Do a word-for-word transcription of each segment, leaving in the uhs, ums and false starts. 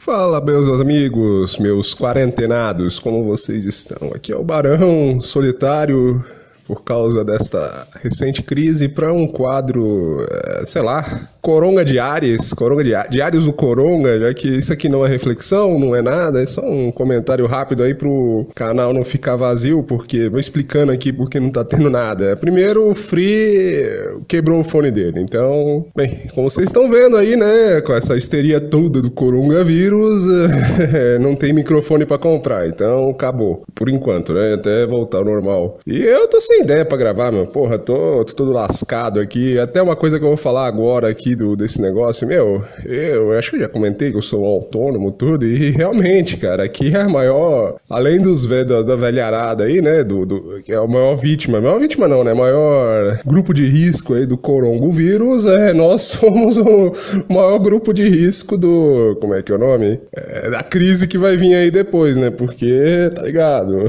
Fala, meus amigos, meus quarentenados, como vocês estão? Aqui é o Barão Solitário, por causa desta recente crise, para um quadro, é, sei lá, Coronga Diários, Coronga Diários, Diários do Coronga, já que isso aqui não é reflexão, não é nada, é só um comentário rápido aí pro canal não ficar vazio, porque, vou explicando aqui porque não tá tendo nada. Primeiro, o Free quebrou o fone dele, então, bem, como vocês estão vendo aí, né, com essa histeria toda do coronavírus, não tem microfone pra comprar, então acabou, por enquanto, né, até voltar ao normal. E eu tô sem ideia pra gravar, meu, porra, tô, tô todo lascado aqui, até uma coisa que eu vou falar agora aqui do, desse negócio, meu, eu acho que eu já comentei que eu sou autônomo, tudo, e realmente, cara, aqui é a maior, além dos da, da velharada aí, né, do, do, que é a maior vítima, maior vítima não, né, maior grupo de risco aí do coronavírus, é, nós somos o maior grupo de risco do, como é que é o nome? É, da crise que vai vir aí depois, né, porque, tá ligado,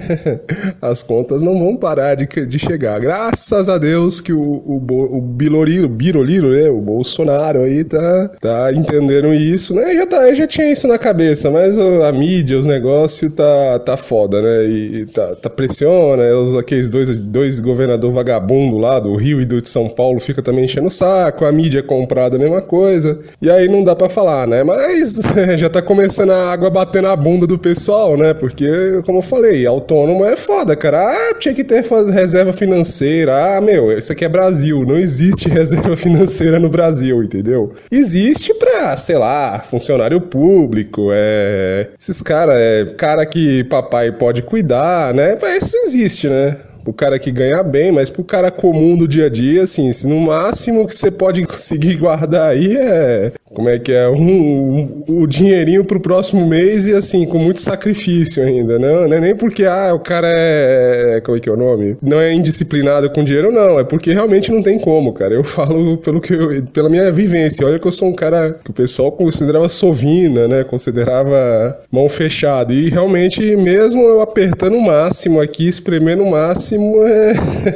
as contas não vão parar de, de chegar, graças a Deus que o, o, o Bilorilo, Biroliro, né, o Bolsonaro aí tá, tá entendendo isso, né? Já, tá, já tinha isso na cabeça, mas a mídia, os negócios tá, tá foda, né? E tá, tá pressiona, os, aqueles dois, dois governadores vagabundos lá do Rio e do de São Paulo fica também enchendo o saco, a mídia comprada a mesma coisa, e aí não dá pra falar, né? Mas já tá começando a água bater na bunda do pessoal, né? Porque, como eu falei, autônomo é foda, cara. Ah, tinha que ter reserva financeira. Ah, meu, isso aqui é Brasil, não existe reserva financeira no Brasil. Brasil, entendeu? Existe pra, sei lá, funcionário público, é... esses caras, é... cara que papai pode cuidar, né? Isso existe, né? O cara que ganha bem, mas pro cara comum do dia a dia, assim, se no máximo que você pode conseguir guardar aí é... Como é que é? Um, um, o dinheirinho pro próximo mês e, assim, com muito sacrifício ainda, não, não é nem porque, ah, o cara é... Como é que é o nome? Não é indisciplinado com dinheiro, não. É porque realmente não tem como, cara. Eu falo pelo que eu, pela minha vivência. Olha que eu sou um cara que o pessoal considerava sovina, né? Considerava mão fechada. E realmente, mesmo eu apertando o máximo aqui, espremendo o máximo, é...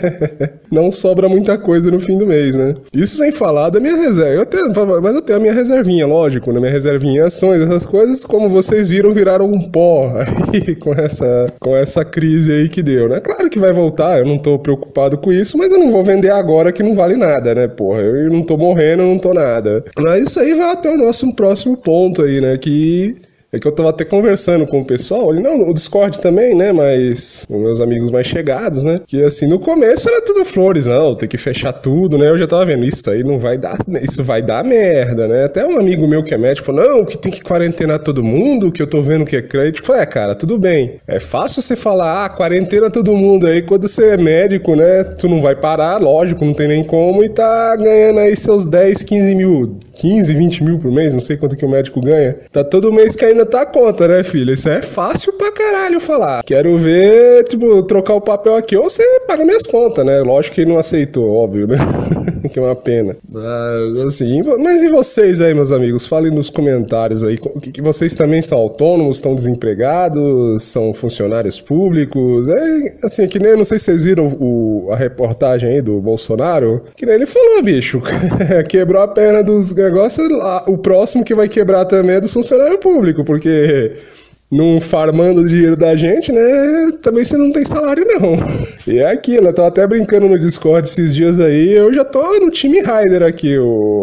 não sobra muita coisa no fim do mês, né? Isso sem falar da minha reserva. Eu tenho, mas eu tenho a minha reservinha, lógico, né? Minha reservinha em ações, essas coisas, como vocês viram, viraram um pó aí com essa, com essa crise aí que deu, né? Claro que vai voltar, eu não tô preocupado com isso, mas eu não vou vender agora que não vale nada, né, porra? Eu não tô morrendo, eu não tô nada. Mas isso aí vai até o nosso próximo ponto aí, né? Que... É que eu tava até conversando com o pessoal, ali, não, o Discord também, né, mas os meus amigos mais chegados, né, que assim, no começo era tudo flores, não, tem que fechar tudo, né, eu já tava vendo, isso aí não vai dar, isso vai dar merda, né, até um amigo meu que é médico falou, não, que tem que quarentenar todo mundo, que eu tô vendo que é crédito, eu falei, é, cara, tudo bem, é fácil você falar, ah, quarentena todo mundo, aí quando você é médico, né, tu não vai parar, lógico, não tem nem como, e tá ganhando aí seus dez, quinze mil, quinze, vinte mil por mês, não sei quanto que o médico ganha, tá todo mês caindo tá a conta, né, filho? Isso é fácil pra caralho falar. Quero ver, tipo, trocar o papel aqui, ou você paga minhas contas, né? Lógico que ele não aceitou, óbvio, né? Que é uma pena. Mas, assim, mas e vocês aí, meus amigos? Falem nos comentários aí, que, que vocês também são autônomos, estão desempregados, são funcionários públicos, é, assim, que nem, não sei se vocês viram o, a reportagem aí do Bolsonaro, que nem ele falou, bicho, quebrou a perna dos negócios, o próximo que vai quebrar também é do funcionário público, porque não farmando o dinheiro da gente, né, também você não tem salário não. E é aquilo, eu tava até brincando no Discord esses dias aí, eu já tô no time Raider aqui,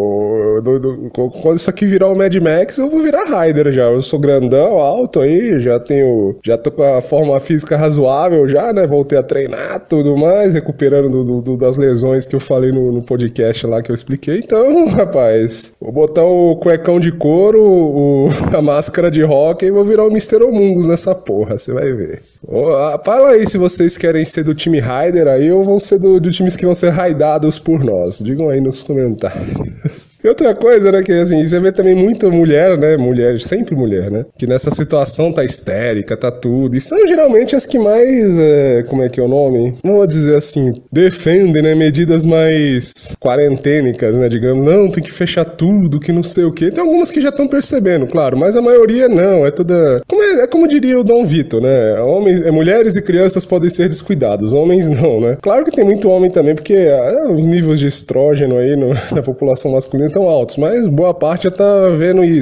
o, do, do, quando isso aqui virar o Mad Max, eu vou virar Raider já, eu sou grandão, alto aí, já tenho, já tô com a forma física razoável já, né, voltei a treinar, tudo mais, recuperando do, do, das lesões que eu falei no, no podcast lá que eu expliquei, então, rapaz, vou botar o cuecão de couro, o, a máscara de rock e vou virar o mister Homungus nessa porra, você vai ver. Oh, fala aí se vocês querem ser do time Raider aí ou vão ser do, do times que vão ser raidados por nós. Digam aí nos comentários. E outra coisa, né, que assim, você vê também muita mulher, né, mulher, sempre mulher, né, que nessa situação tá histérica, tá tudo, e são geralmente as que mais, é, como é que é o nome? Vou dizer assim, defendem, né, medidas mais quarentênicas, né, digamos, não, tem que fechar tudo, que não sei o quê. Tem algumas que já estão percebendo, claro, mas a maioria não, é toda... Como é, é como diria o Dom Vitor, né, homens, é, mulheres e crianças podem ser descuidados, homens não, né. Claro que tem muito homem também, porque é, os níveis de estrógeno aí no, na população masculina tão altos, mas boa parte já tá vendo isso.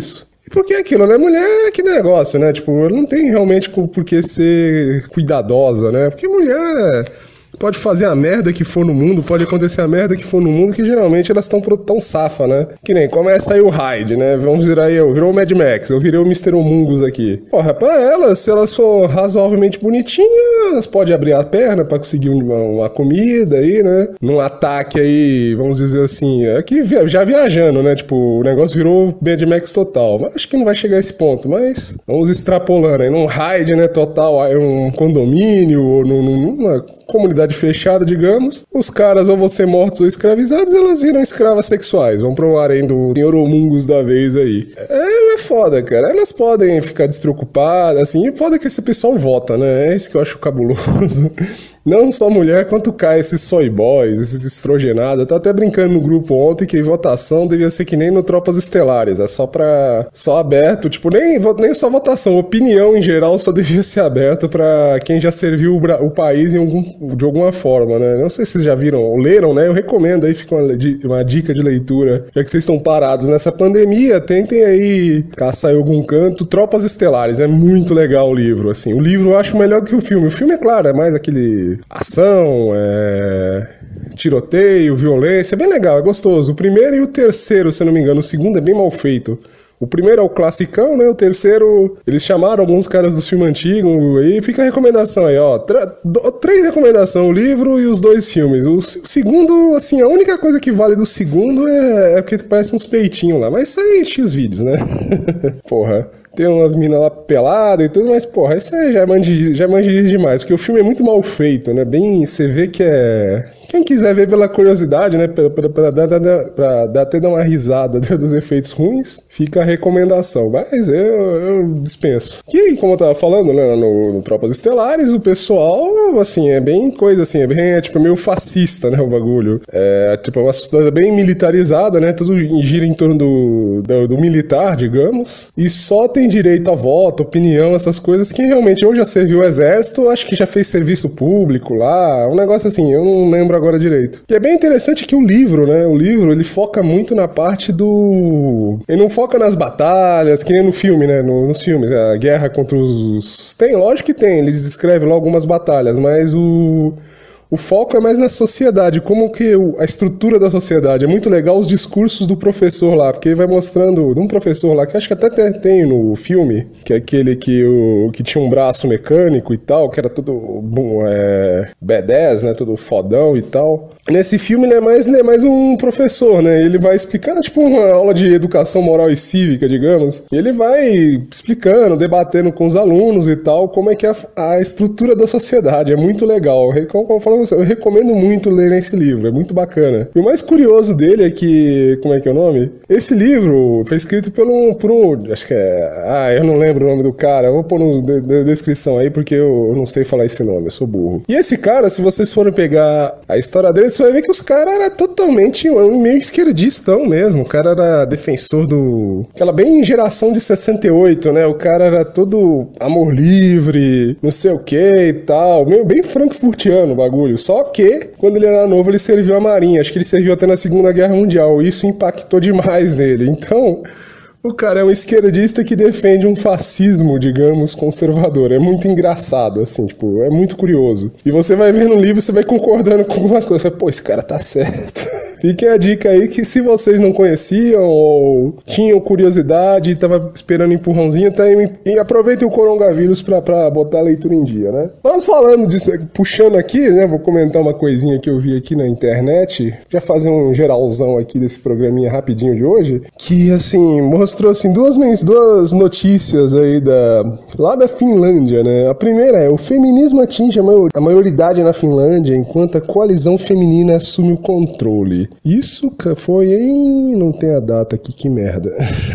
Porque é aquilo, né? Mulher é que negócio, né? Tipo, não tem realmente por que ser cuidadosa, né? Porque mulher pode fazer a merda que for no mundo, pode acontecer a merda que for no mundo, que geralmente elas estão tão safa, né? Que nem começa aí o Hyde, né? Vamos virar eu, virou o Mad Max, eu virei o mister Omungus aqui. Porra, pra elas, se elas for razoavelmente bonitinhas, elas podem abrir a perna pra conseguir uma, uma comida aí, né? Num ataque aí, vamos dizer assim, aqui já viajando, né? Tipo, o negócio virou Mad Max total. Mas acho que não vai chegar a esse ponto, mas vamos extrapolando aí. Num Hyde, né, total, um condomínio, ou numa comunidade fechada, digamos, os caras ou vão ser mortos ou escravizados, elas viram escravas sexuais. Vão pro harém do senhor Omungus da vez aí. É, é foda, cara. Elas podem ficar despreocupadas, assim, e foda que esse pessoal vota, né? É isso que eu acho cabuloso. Não só mulher, quanto cai esses soy boys, esses estrogenados. Eu tava até brincando no grupo ontem que votação devia ser que nem no Tropas Estelares. É só pra... só aberto, tipo, nem, nem só votação. Opinião, em geral, só devia ser aberto pra quem já serviu o, o país em algum, de alguma forma, né? Não sei se vocês já viram ou leram, né? Eu recomendo aí, fica uma, uma dica de leitura. Já que vocês estão parados nessa pandemia, tentem aí caçar em algum canto Tropas Estelares. É muito legal o livro, assim. O livro eu acho melhor que o filme. O filme, é claro, é mais aquele... ação, é... tiroteio, violência, é bem legal, é gostoso. O primeiro e o terceiro, se não me engano, o segundo é bem mal feito. O primeiro é o classicão, né? O terceiro, eles chamaram alguns caras do filme antigo, aí fica a recomendação aí, ó. Tra- do- três recomendações, o livro e os dois filmes. O, o segundo, assim, a única coisa que vale do segundo é, é porque parece uns peitinhos lá, mas isso aí X vídeos, né? Porra. Tem umas minas lá peladas e tudo, mas, porra, isso aí já é manjiriz, já é manjiriz demais, porque o filme é muito mal feito, né? Bem, você vê que é... Quem quiser ver pela curiosidade, né? Pra, pra, pra, dar, pra dar até dar uma risada dos efeitos ruins, fica a recomendação. Mas eu, eu dispenso. E, como eu tava falando, né? No, no Tropas Estelares, o pessoal, assim, é bem coisa assim, é bem, é, tipo, meio fascista, né? O bagulho. É, tipo, uma sociedade bem militarizada, né? Tudo gira em torno do, do, do militar, digamos. E só tem direito a voto, opinião, essas coisas que realmente ou já serviu o exército, ou acho que já fez serviço público lá, um negócio assim, eu não lembro agora direito. E é bem interessante que o livro, né, o livro, ele foca muito na parte do... Ele não foca nas batalhas, que nem no filme, né, no, nos filmes, a guerra contra os... Tem, lógico que tem, ele descreve lá algumas batalhas, mas o... O foco é mais na sociedade, como que a estrutura da sociedade. É muito legal os discursos do professor lá, porque ele vai mostrando, de um professor lá, que acho que até tem no filme, que é aquele que, o, que tinha um braço mecânico e tal, que era tudo bom, é, B dez, né, tudo fodão e tal. Nesse filme ele é, mais, ele é mais um professor, né, ele vai explicando, tipo uma aula de educação moral e cívica, digamos, e ele vai explicando, debatendo com os alunos e tal, como é que é a, a estrutura da sociedade. É muito legal, como eu falo, eu recomendo muito ler esse livro, é muito bacana. E o mais curioso dele é que, como é que é o nome? Esse livro foi escrito por um, por um acho que é, ah, eu não lembro o nome do cara, eu vou pôr na descrição aí porque eu, eu não sei falar esse nome, eu sou burro. E esse cara, se vocês forem pegar a história dele, você vai ver que os caras eram totalmente meio esquerdistão mesmo, o cara era defensor do... aquela bem geração de sessenta e oito, né? O cara era todo amor livre, não sei o que e tal, meio bem frankfurtiano o bagulho. Só que, quando ele era novo, ele serviu a marinha. Acho que ele serviu até na Segunda Guerra Mundial. Isso impactou demais nele. Então, o cara é um esquerdista que defende um fascismo, digamos, conservador. É muito engraçado, assim, tipo, é muito curioso. E você vai ver no livro, você vai concordando com algumas coisas. Pô, esse cara tá certo. Fiquem a dica aí que se vocês não conheciam ou tinham curiosidade e tava esperando um empurrãozinho, tá aí, e aproveitem o coronavírus pra, pra botar a leitura em dia, né? Mas falando disso, puxando aqui, né, vou comentar uma coisinha que eu vi aqui na internet, já fazer um geralzão aqui desse programinha rapidinho de hoje, que, assim, mostrou, assim, duas, duas notícias aí da, lá da Finlândia, né? A primeira é, o feminismo atinge a, maior, a maioridade na Finlândia enquanto a coalizão feminina assume o controle. Isso foi em... não tem a data aqui, que merda.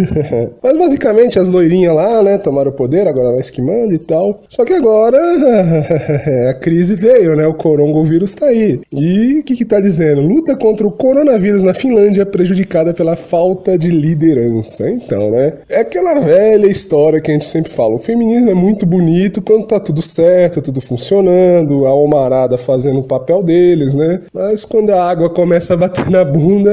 Mas basicamente as loirinhas lá, né, tomaram o poder, agora nós que manda e tal. Só que agora a crise veio, né, o coronavírus tá aí. E o que que tá dizendo? Luta contra o coronavírus na Finlândia prejudicada pela falta de liderança. Então, né, é aquela aquela velha história que a gente sempre fala, o feminismo é muito bonito quando tá tudo certo, tudo funcionando, a almarada fazendo o papel deles, né? Mas quando a água começa a bater na bunda,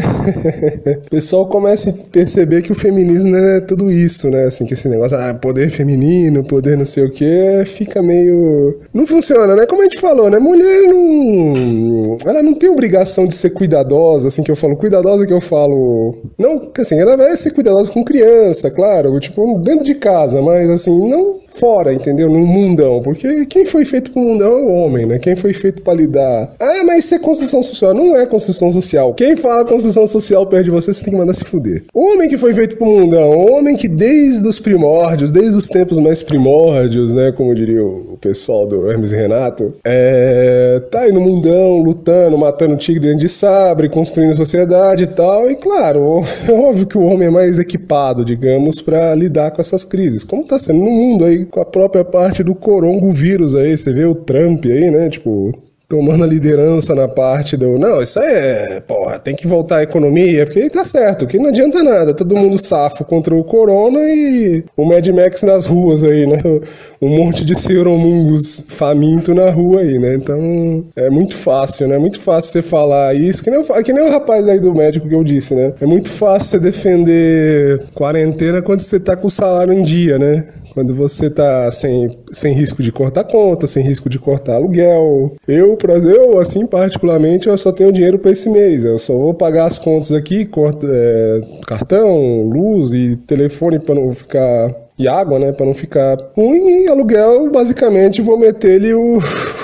é... o pessoal começa a perceber que o feminismo não é tudo isso, né? Assim, que esse negócio, ah, poder feminino, poder não sei o que, fica meio... Não funciona, né? Como a gente falou, né? Mulher não... Ela não tem obrigação de ser cuidadosa, assim, que eu falo, cuidadosa que eu falo... Não, assim, ela vai ser cuidadosa com criança, claro, tipo, dentro de casa, mas assim, não fora, entendeu? No mundão, porque quem foi feito pro mundão é o homem, né? Quem foi feito pra lidar... Ah, mas isso é construção social. Não é construção social. Quem fala construção social perto de você, você tem que mandar se fuder. O homem que foi feito pro mundão, o homem que desde os primórdios, desde os tempos mais primórdios, né, como diria o pessoal do Hermes e Renato, é... tá aí no mundão, lutando, matando tigre dentro de sabre, construindo a sociedade e tal, e claro, é óbvio que o homem é mais equipado, digamos, pra lidar com essas crises, como tá sendo no mundo aí, com a própria parte do coronavírus aí, você vê o Trump aí, né, tipo, tomando a liderança na parte do, não, isso aí é, porra, tem que voltar à economia, porque tá certo, que não adianta nada, todo mundo safo contra o corona e o Mad Max nas ruas aí, né, um monte de seromungus faminto na rua aí, né, então é muito fácil, né, muito fácil você falar isso, que nem, que nem o rapaz aí do médico que eu disse, né, é muito fácil você defender quarentena quando você tá com o salário em dia, né. Quando você tá sem, sem risco de cortar conta, sem risco de cortar aluguel. Eu, eu, assim, particularmente, eu só tenho dinheiro para esse mês. Eu só vou pagar as contas aqui, corta, é, cartão, luz e telefone para não ficar... E água, né, pra não ficar ruim, e aluguel, basicamente, vou meter-lhe o...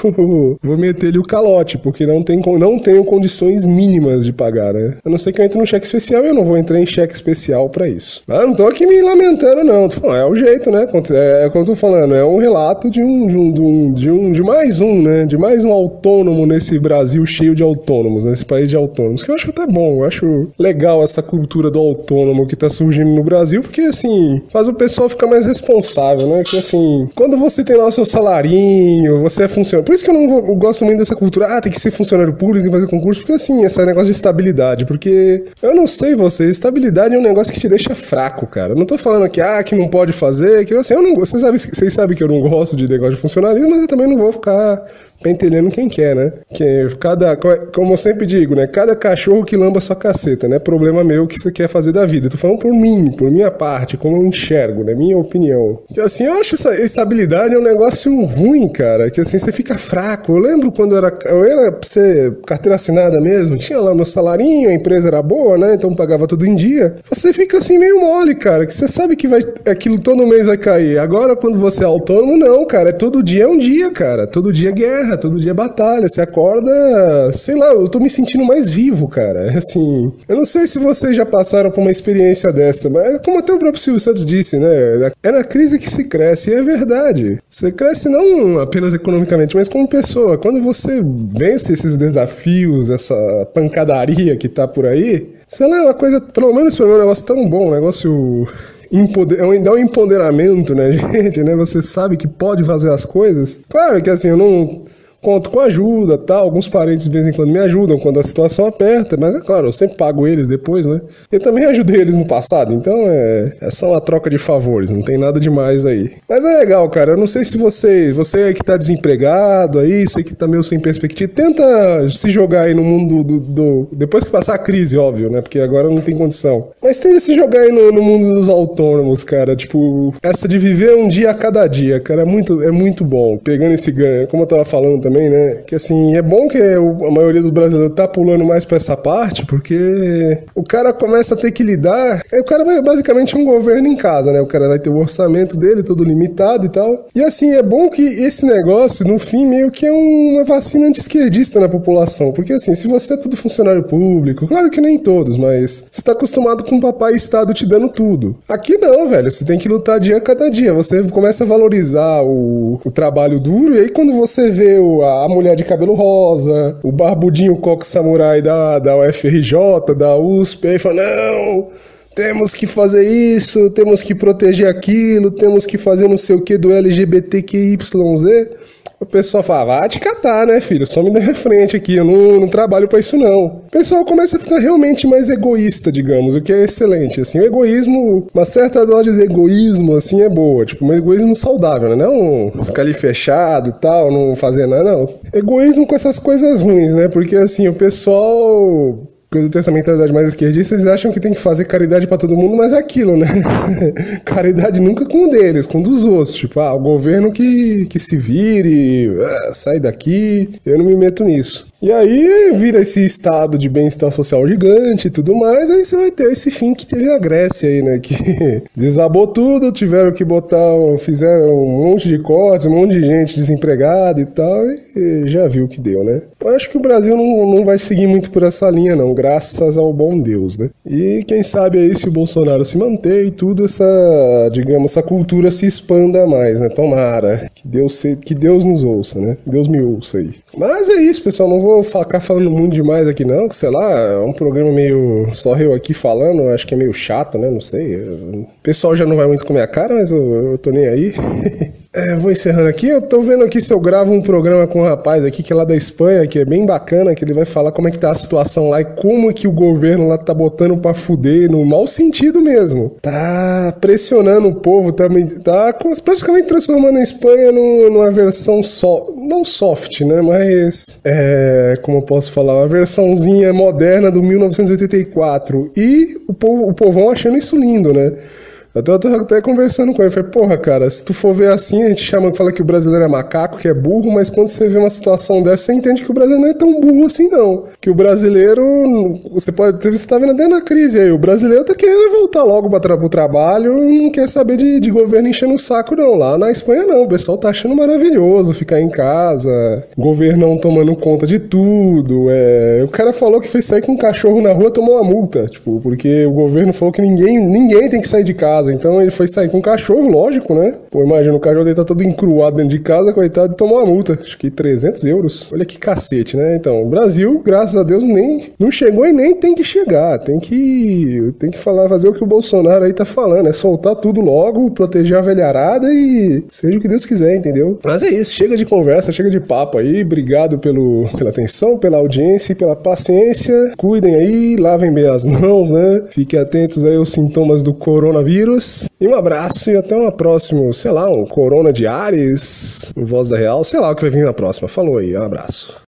vou meter-lhe o calote, porque não, tem, não tenho condições mínimas de pagar, né. A não ser que eu entre no cheque especial, eu não vou entrar em cheque especial pra isso. Ah, não tô aqui me lamentando, não. É o jeito, né, é, é o que eu tô falando, é um relato de um, de um, de um, de um, de mais um, né, de mais um autônomo nesse Brasil cheio de autônomos, nesse país de autônomos, que eu acho até bom, eu acho legal essa cultura do autônomo que tá surgindo no Brasil, porque, assim, faz o pessoal ficar fica mais responsável, né? Que assim, quando você tem lá o seu salarinho, você é funcionário. Por isso que eu não eu gosto muito dessa cultura, ah, tem que ser funcionário público, tem que fazer concurso, porque assim, esse negócio de estabilidade, porque eu não sei você, estabilidade é um negócio que te deixa fraco, cara. Eu não tô falando aqui, ah, que não pode fazer, que assim, eu não gosto, vocês sabem, vocês sabem que eu não gosto de negócio de funcionalismo, mas eu também não vou ficar pentelhando quem quer, né? Que cada, como eu sempre digo, né? Cada cachorro que lamba sua caceta, né? Problema meu que você quer fazer da vida. Eu tô falando por mim, por minha parte, como eu enxergo, né? Minha opinião. Que assim, eu acho essa estabilidade é um negócio ruim, cara. Que assim, você fica fraco. Eu lembro quando eu era, eu era pra ser carteira assinada mesmo, tinha lá meu salarinho, a empresa era boa, né? Então pagava tudo em dia. Você fica assim meio mole, cara. Que você sabe que vai, aquilo todo mês vai cair. Agora, quando você é autônomo, não, cara. É todo dia é um dia, cara. Todo dia é guerra. Todo dia é batalha, você acorda, sei lá, eu tô me sentindo mais vivo, cara, assim, eu não sei se vocês já passaram por uma experiência dessa, mas como até o próprio Silvio Santos disse, né, é na crise que se cresce, e é verdade, você cresce não apenas economicamente, mas como pessoa, quando você vence esses desafios, essa pancadaria que tá por aí, sei lá, é uma coisa, pelo menos pra mim é um negócio tão bom, um negócio... Empoder... dá um empoderamento, né, gente, né, você sabe que pode fazer as coisas, claro que assim, eu não... Conto com ajuda, tá? Alguns parentes de vez em quando me ajudam quando a situação aperta, mas é claro, eu sempre pago eles depois, né? Eu também ajudei eles no passado, então é, é só uma troca de favores, não tem nada demais aí. Mas é legal, cara, eu não sei se você, você que tá desempregado aí, você que tá meio sem perspectiva, tenta se jogar aí no mundo do, do... depois que passar a crise, óbvio, né? Porque agora não tem condição. Mas tenta se jogar aí no, no mundo dos autônomos, cara, tipo, essa de viver um dia a cada dia, cara, é muito, é muito bom. Pegando esse ganho, como eu tava falando também, também, né? Que assim, é bom que a maioria dos brasileiros tá pulando mais pra essa parte, porque o cara começa a ter que lidar. O cara vai basicamente um governo em casa, né? O cara vai ter o orçamento dele todo limitado e tal. E assim, é bom que esse negócio, no fim, meio que é uma vacina anti-esquerdista na população. Porque assim, se você é tudo funcionário público, claro que nem todos, mas você tá acostumado com o papai e Estado te dando tudo. Aqui não, velho. Você tem que lutar dia a cada dia. Você começa a valorizar o, o trabalho duro, e aí quando você vê o a mulher de cabelo rosa, o barbudinho coque samurai da, da U F R J, da U S P, aí fala, não, temos que fazer isso, temos que proteger aquilo, temos que fazer não sei o que do L G B T Q Y Z. O pessoal fala, vai te catar, né, filho? Só me dá minha frente aqui, eu não, não trabalho pra isso, não. O pessoal começa a ficar realmente mais egoísta, digamos, o que é excelente, assim. O egoísmo, uma certa dose de egoísmo, assim, é boa. Tipo, um egoísmo saudável, né? Não ficar ali fechado e tal, não fazer nada, não. Egoísmo com essas coisas ruins, né? Porque, assim, o pessoal... Porque tem essa mentalidade mais esquerdista, eles acham que tem que fazer caridade pra todo mundo, mas é aquilo, né? Caridade nunca com um deles, com um dos outros. Tipo, ah, o governo que, que se vire, ah, sai daqui, eu não me meto nisso. E aí vira esse estado de bem-estar social gigante e tudo mais, aí você vai ter esse fim que teve a Grécia aí, né? Que desabou tudo, tiveram que botar, fizeram um monte de cortes, um monte de gente desempregada e tal, e já viu o que deu, né? Eu acho que o Brasil não, não vai seguir muito por essa linha, não, graças ao bom Deus, né? E quem sabe aí se o Bolsonaro se manter e tudo, essa, digamos, essa cultura se expanda mais, né? Tomara, que Deus, se, que Deus nos ouça, né? Deus me ouça aí. Mas é isso, pessoal, não vou ficar falando muito demais aqui não, que sei lá, é um programa meio, só eu aqui falando, acho que é meio chato, né? Não sei, o pessoal já não vai muito com a minha cara, mas eu, eu tô nem aí. É, vou encerrando aqui, eu tô vendo aqui se eu gravo um programa com um rapaz aqui que é lá da Espanha, que é bem bacana, que ele vai falar como é que tá a situação lá e como que o governo lá tá botando pra fuder, no mau sentido mesmo. Tá pressionando o povo, tá, tá praticamente transformando a Espanha no, numa versão só, não soft, né, mas, é, como eu posso falar, uma versãozinha moderna do mil novecentos e oitenta e quatro, e o, povo, o povão achando isso lindo, né. Eu tô, tô até conversando com ele, falei, porra, cara, se tu for ver assim, a gente chama, fala que o brasileiro é macaco, que é burro, mas quando você vê uma situação dessa, você entende que o brasileiro não é tão burro assim, não. Que o brasileiro, você pode, você tá vendo até na crise aí, o brasileiro tá querendo voltar logo pra tra- pro trabalho, não quer saber de, de governo enchendo o saco, não. Lá na Espanha, não, o pessoal tá achando maravilhoso ficar em casa, governão tomando conta de tudo, é... O cara falou que fez sair com um cachorro na rua, tomou uma multa, tipo, porque o governo falou que ninguém, ninguém tem que sair de casa. Então ele foi sair com o cachorro, lógico, né? Pô, imagina, o cachorro dele tá todo encruado dentro de casa, coitado, e tomou uma multa. Acho que trezentos euros. Olha que cacete, né? Então, o Brasil, graças a Deus, nem não chegou e nem tem que chegar. Tem que, tem que falar, fazer o que o Bolsonaro aí tá falando. É soltar tudo logo, proteger a velharada e seja o que Deus quiser, entendeu? Mas é isso, chega de conversa, chega de papo aí. Obrigado pelo, pela atenção, pela audiência e pela paciência. Cuidem aí, lavem bem as mãos, né? Fiquem atentos aí aos sintomas do coronavírus. E um abraço e até uma próxima, sei lá, um Corona de Ares, um Voz da Real, sei lá o que vai vir na próxima. Falou aí, um abraço.